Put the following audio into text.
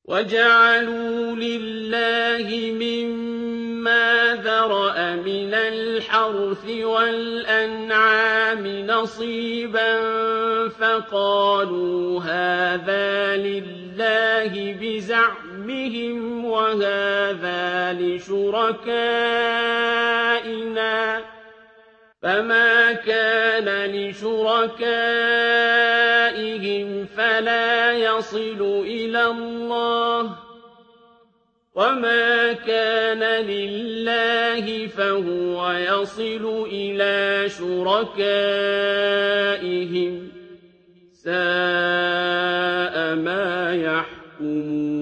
وَجَعَلُوا لِلَّهِ مِمَّا ذَرَأَ مِنَ الْحَرْثِ وَالْأَنْعَامِ نَصِيبًا فَقَالُوا هَٰذَا لِلَّهِ بِزَعْمِهِمْ وَهَٰذَا لِشُرَكَائِنَا ۖ فَمَا كَانَ لِشُرَكَائِهِمْ فَلَا يَصِلُ إِلَى اللَّهِ ۖ وَمَا كَانَ لِلَّهِ فَهُوَ يَصِلُ إِلَىٰ شُرَكَائِهِمْ ۗ سَاءَ مَا يَحْكُمُونَ